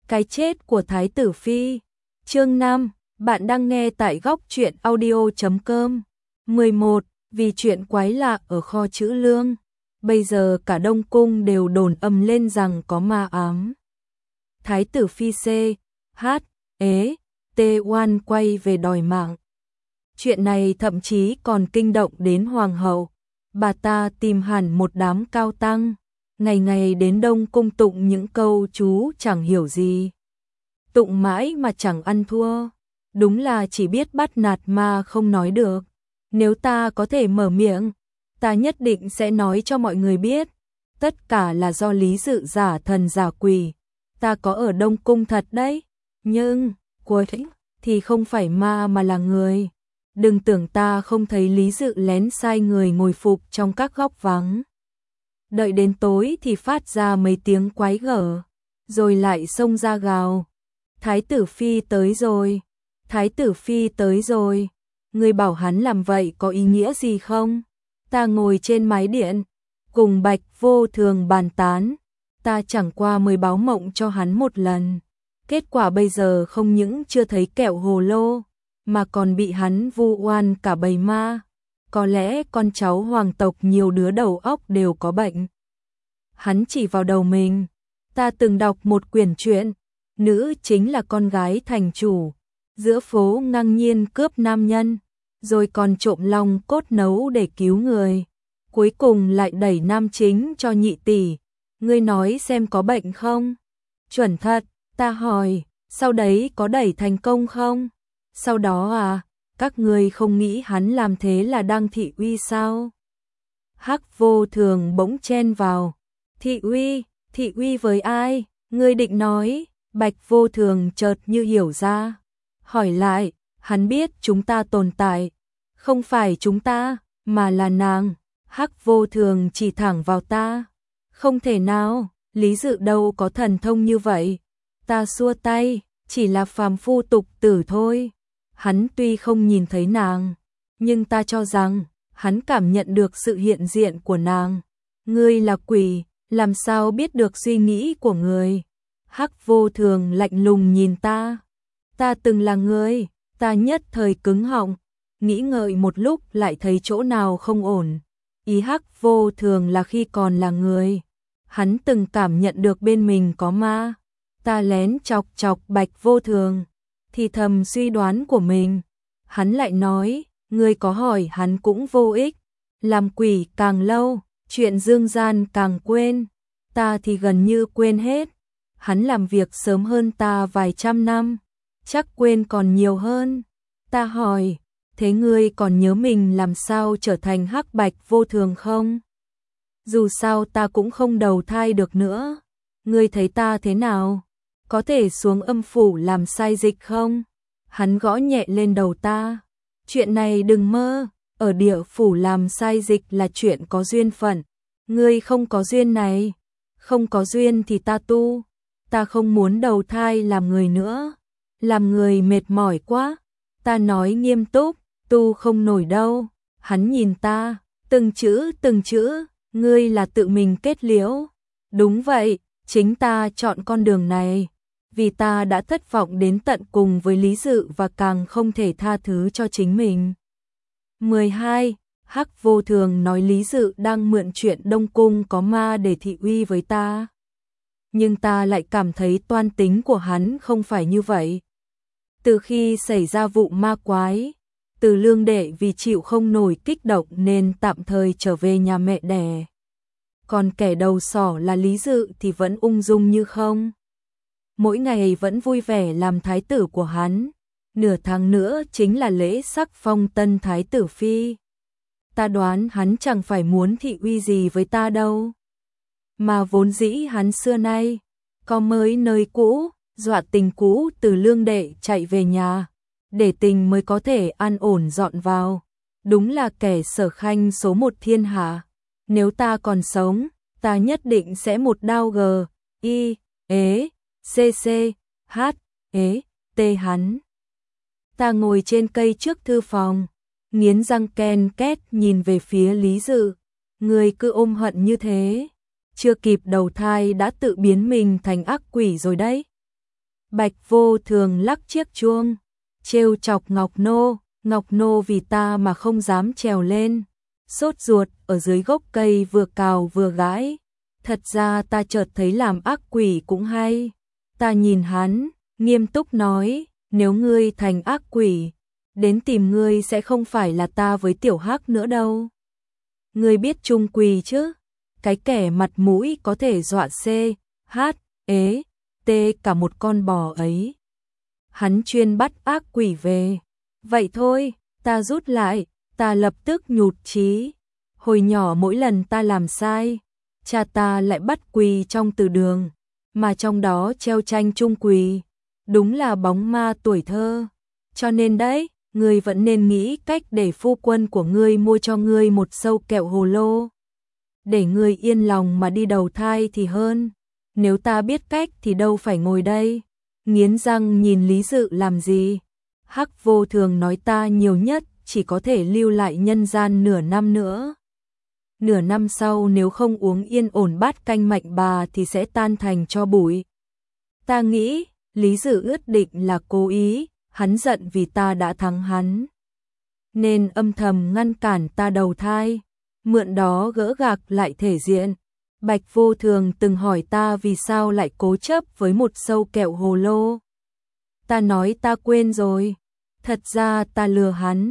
Cái chết của Thái tử Phi. Chương 5, bạn đang nghe tại góc truyện audio.com. 11. Vì chuyện quái lạ ở kho trữ lương. Bây giờ cả Đông Cung đều đồn ầm lên rằng có ma ám. Thái tử Phi C. H. T. Oan quay về đòi mạng. Chuyện này thậm chí còn kinh động đến Hoàng hậu. Bà ta tìm hẳn một đám cao tăng, ngày ngày đến Đông Cung tụng những câu chú chẳng hiểu gì. Tụng mãi mà chẳng ăn thua, đúng là chỉ biết bắt nạt mà không nói được. Nếu ta có thể mở miệng, ta nhất định sẽ nói cho mọi người biết, tất cả là do Lý Dự giả thần giả quỷ. Ta có ở Đông Cung thật đấy, nhưng cuối thì không phải ma mà là người. Đừng tưởng ta không thấy Lý Dự lén sai người ngồi phục trong các góc vắng. Đợi đến tối thì phát ra mấy tiếng quái gở, rồi lại xông ra gào. Thái tử Phi tới rồi, Thái tử Phi tới rồi. Người bảo hắn làm vậy có ý nghĩa gì không? Ta ngồi trên mái điện, cùng Bạch Vô Thường bàn tán. Ta chẳng qua mới báo mộng cho hắn một lần. Kết quả bây giờ không những chưa thấy kẹo hồ lô, mà còn bị hắn vu oan cả bầy ma. Có lẽ con cháu hoàng tộc nhiều đứa đầu óc đều có bệnh. Hắn chỉ vào đầu mình. Ta từng đọc một quyển truyện, nữ chính là con gái thành chủ, giữa phố ngang nhiên cướp nam nhân, rồi còn trộm long cốt nấu để cứu người. Cuối cùng lại đẩy nam chính cho nhị tỷ. Ngươi nói xem có bệnh không? Chuẩn thật, ta hỏi, sau đấy có đẩy thành công không? Sau đó à, các ngươi không nghĩ hắn làm thế là đang thị uy sao? Hắc Vô Thường bỗng chen vào. Thị uy với ai? Ngươi định nói? Bạch Vô Thường chợt như hiểu ra. Hỏi lại, hắn biết chúng ta tồn tại. Không phải chúng ta, mà là nàng. Hắc Vô Thường chỉ thẳng vào ta. Không thể nào, Lý Dự đâu có thần thông như vậy. Ta xua tay, chỉ là phàm phu tục tử thôi. Hắn tuy không nhìn thấy nàng, nhưng ta cho rằng hắn cảm nhận được sự hiện diện của nàng. Ngươi là quỷ, làm sao biết được suy nghĩ của người? Hắc Vô Thường lạnh lùng nhìn ta. Ta từng là người. Ta nhất thời cứng họng, nghĩ ngợi một lúc lại thấy chỗ nào không ổn. Ý Hắc Vô Thường là khi còn là người, hắn từng cảm nhận được bên mình có ma. Ta lén chọc chọc Bạch Vô Thường, thì thầm suy đoán của mình. Hắn lại nói, ngươi có hỏi hắn cũng vô ích. Làm quỷ càng lâu, chuyện dương gian càng quên. Ta thì gần như quên hết. Hắn làm việc sớm hơn ta vài trăm năm, chắc quên còn nhiều hơn. Ta hỏi, thế ngươi còn nhớ mình làm sao trở thành Hắc Bạch Vô Thường không? Dù sao ta cũng không đầu thai được nữa. Ngươi thấy ta thế nào? Có thể xuống âm phủ làm sai dịch không? Hắn gõ nhẹ lên đầu ta. Chuyện này đừng mơ, ở địa phủ làm sai dịch là chuyện có duyên phận. Ngươi không có duyên này. Không có duyên thì ta tu. Ta không muốn đầu thai làm người nữa. Làm người mệt mỏi quá. Ta nói nghiêm túc, tu không nổi đâu. Hắn nhìn ta, từng chữ, ngươi là tự mình kết liễu. Đúng vậy, chính ta chọn con đường này. Vì ta đã thất vọng đến tận cùng với Lý Dự và càng không thể tha thứ cho chính mình. 12. Hắc Vô Thường nói Lý Dự đang mượn chuyện Đông Cung có ma để thị uy với ta. Nhưng ta lại cảm thấy toan tính của hắn không phải như vậy. Từ khi xảy ra vụ ma quái, Từ Lương đệ vì chịu không nổi kích động nên tạm thời trở về nhà mẹ đẻ. Còn kẻ đầu sỏ là Lý Dự thì vẫn ung dung như không. Mỗi ngày vẫn vui vẻ làm thái tử của hắn. Nửa tháng nữa chính là lễ sắc phong tân Thái tử Phi. Ta đoán hắn chẳng phải muốn thị uy gì với ta đâu. Mà vốn dĩ hắn xưa nay có mới nơi cũ, dọa tình cũ Từ Lương đệ chạy về nhà, để tình mới có thể an ổn dọn vào. Đúng là kẻ sở khanh số một thiên hạ. Nếu ta còn sống, ta nhất định sẽ một đao T hắn. Ta ngồi trên cây trước thư phòng, nghiến răng ken két nhìn về phía Lý Dự. Người cứ ôm hận như thế, chưa kịp đầu thai đã tự biến mình thành ác quỷ rồi đấy. Bạch Vô Thường lắc chiếc chuông, trêu chọc Ngọc Nô vì ta mà không dám trèo lên, sốt ruột ở dưới gốc cây vừa cào vừa gãi. Thật ra ta chợt thấy làm ác quỷ cũng hay. Ta nhìn hắn, nghiêm túc nói, nếu ngươi thành ác quỷ, đến tìm ngươi sẽ không phải là ta với Tiểu Hắc nữa đâu. Ngươi biết Trung Quỳ chứ? Cái kẻ mặt mũi có thể dọa C, H, ế, T cả một con bò ấy. Hắn chuyên bắt ác quỷ về. Vậy thôi, ta rút lại, ta lập tức nhụt chí. Hồi nhỏ mỗi lần ta làm sai, cha ta lại bắt quỳ trong từ đường, mà trong đó treo tranh Trung Quỳ. Đúng là bóng ma tuổi thơ. Cho nên đấy, ngươi vẫn nên nghĩ cách để phu quân của ngươi mua cho ngươi một sâu kẹo hồ lô. Để ngươi yên lòng mà đi đầu thai thì hơn. Nếu ta biết cách thì đâu phải ngồi đây nghiến răng nhìn Lý Dự làm gì. Hắc Vô Thường nói ta nhiều nhất chỉ có thể lưu lại nhân gian nửa năm nữa. Nửa năm sau nếu không uống yên ổn bát canh mạnh bà thì sẽ tan thành tro bụi. Ta nghĩ Lý Dự ước định là cố ý, hắn giận vì ta đã thắng hắn, nên âm thầm ngăn cản ta đầu thai, mượn đó gỡ gạc lại thể diện. Bạch Vô Thường từng hỏi ta vì sao lại cố chấp với một sâu kẹo hồ lô. Ta nói ta quên rồi. Thật ra ta lừa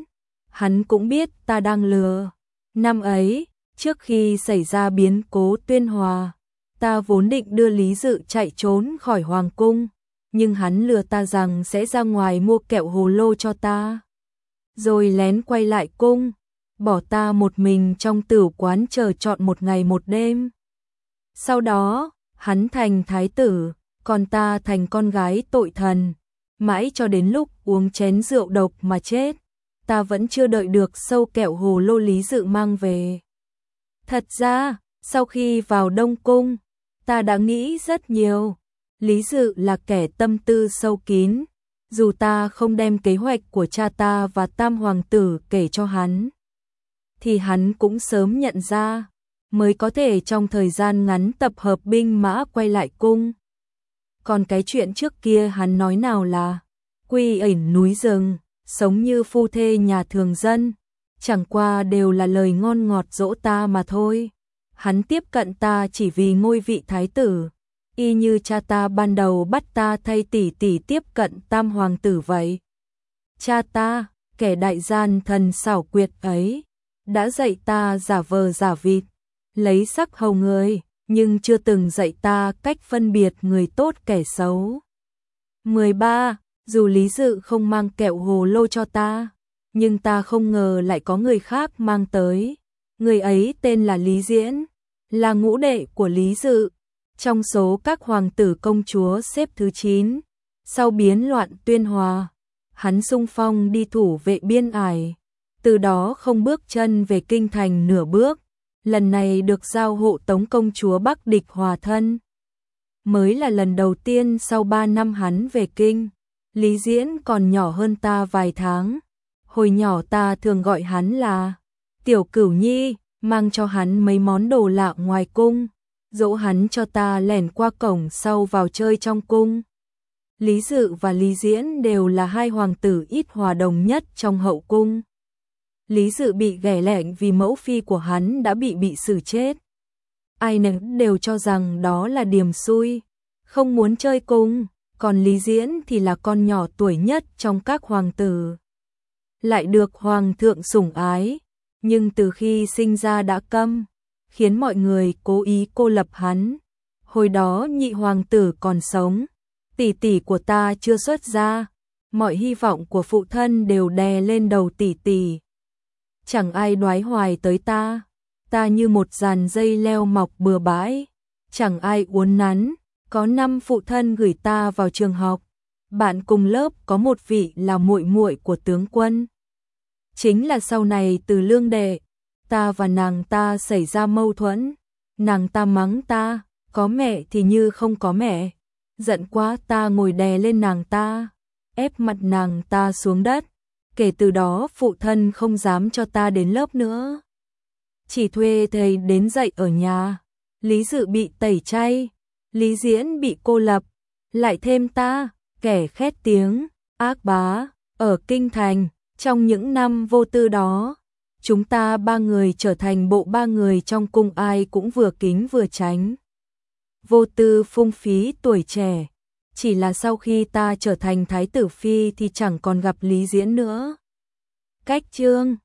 hắn cũng biết ta đang lừa. Năm ấy, trước khi xảy ra biến cố Tuyên Hòa, ta vốn định đưa Lý Dự chạy trốn khỏi hoàng cung, nhưng hắn lừa ta rằng sẽ ra ngoài mua kẹo hồ lô cho ta, rồi lén quay lại cung, bỏ ta một mình trong tửu quán chờ trọn một ngày một đêm. Sau đó, hắn thành thái tử, còn ta thành con gái tội thần, mãi cho đến lúc uống chén rượu độc mà chết, ta vẫn chưa đợi được sâu kẹo hồ lô Lý Dự mang về. Thật ra, sau khi vào Đông Cung, ta đã nghĩ rất nhiều. Lý Dự là kẻ tâm tư sâu kín, dù ta không đem kế hoạch của cha ta và Tam Hoàng tử kể cho hắn, thì hắn cũng sớm nhận ra, mới có thể trong thời gian ngắn tập hợp binh mã quay lại cung. Còn cái chuyện trước kia hắn nói nào là quy ẩn núi rừng, sống như phu thê nhà thường dân, chẳng qua đều là lời ngon ngọt dỗ ta mà thôi. Hắn tiếp cận ta chỉ vì ngôi vị thái tử, y như cha ta ban đầu bắt ta thay tỷ tỷ tiếp cận Tam Hoàng tử vậy. Cha ta, kẻ đại gian thần xảo quyệt ấy, đã dạy ta giả vờ giả vịt, lấy sắc hầu người, nhưng chưa từng dạy ta cách phân biệt người tốt kẻ xấu. 13. Dù Lý Dự không mang kẹo hồ lô cho ta, nhưng ta không ngờ lại có người khác mang tới. Người ấy tên là Lý Diễn, là ngũ đệ của Lý Dự, trong số các hoàng tử công chúa xếp thứ 9. Sau biến loạn Tuyên Hòa, hắn xung phong đi thủ vệ biên ải, từ đó không bước chân về kinh thành nửa bước. Lần này được giao hộ tống công chúa Bắc địch hòa thân. Mới là lần đầu tiên sau 3 năm hắn về kinh. Lý Diễn còn nhỏ hơn ta vài tháng. Hồi nhỏ ta thường gọi hắn là Tiểu Cửu Nhi, mang cho hắn mấy món đồ lạ ngoài cung, dỗ hắn cho ta lẻn qua cổng sau vào chơi trong cung. Lý Dự và Lý Diễn đều là hai hoàng tử ít hòa đồng nhất trong hậu cung. Lý Dự bị ghẻ lạnh vì mẫu phi của hắn đã bị xử chết. Ai nấy đều cho rằng đó là điềm xui, không muốn chơi cung, còn Lý Diễn thì là con nhỏ tuổi nhất trong các hoàng tử, lại được hoàng thượng sủng ái, nhưng từ khi sinh ra đã câm, khiến mọi người cố ý cô lập hắn. Hồi đó nhị hoàng tử còn sống, tỷ tỷ của ta chưa xuất gia, mọi hy vọng của phụ thân đều đè lên đầu tỷ tỷ. Chẳng ai đoái hoài tới ta như một dàn dây leo mọc bừa bãi, chẳng ai uốn nắn. Có 5 phụ thân gửi ta vào trường học, bạn cùng lớp có một vị là muội muội của tướng quân. Chính là sau này từ lương đệ, ta và nàng ta xảy ra mâu thuẫn, nàng ta mắng ta, có mẹ thì như không có mẹ. Giận quá ta ngồi đè lên nàng ta, ép mặt nàng ta xuống đất. Kể từ đó phụ thân không dám cho ta đến lớp nữa, chỉ thuê thầy đến dạy ở nhà. Lý Dự bị tẩy chay, Lý Diễn bị cô lập, lại thêm ta kẻ khét tiếng, ác bá, ở kinh thành, trong những năm vô tư đó, chúng ta ba người trở thành bộ ba người trong cung ai cũng vừa kính vừa tránh. Vô tư phung phí tuổi trẻ, chỉ là sau khi ta trở thành thái tử phi thì chẳng còn gặp Lý Diễn nữa. Cách chương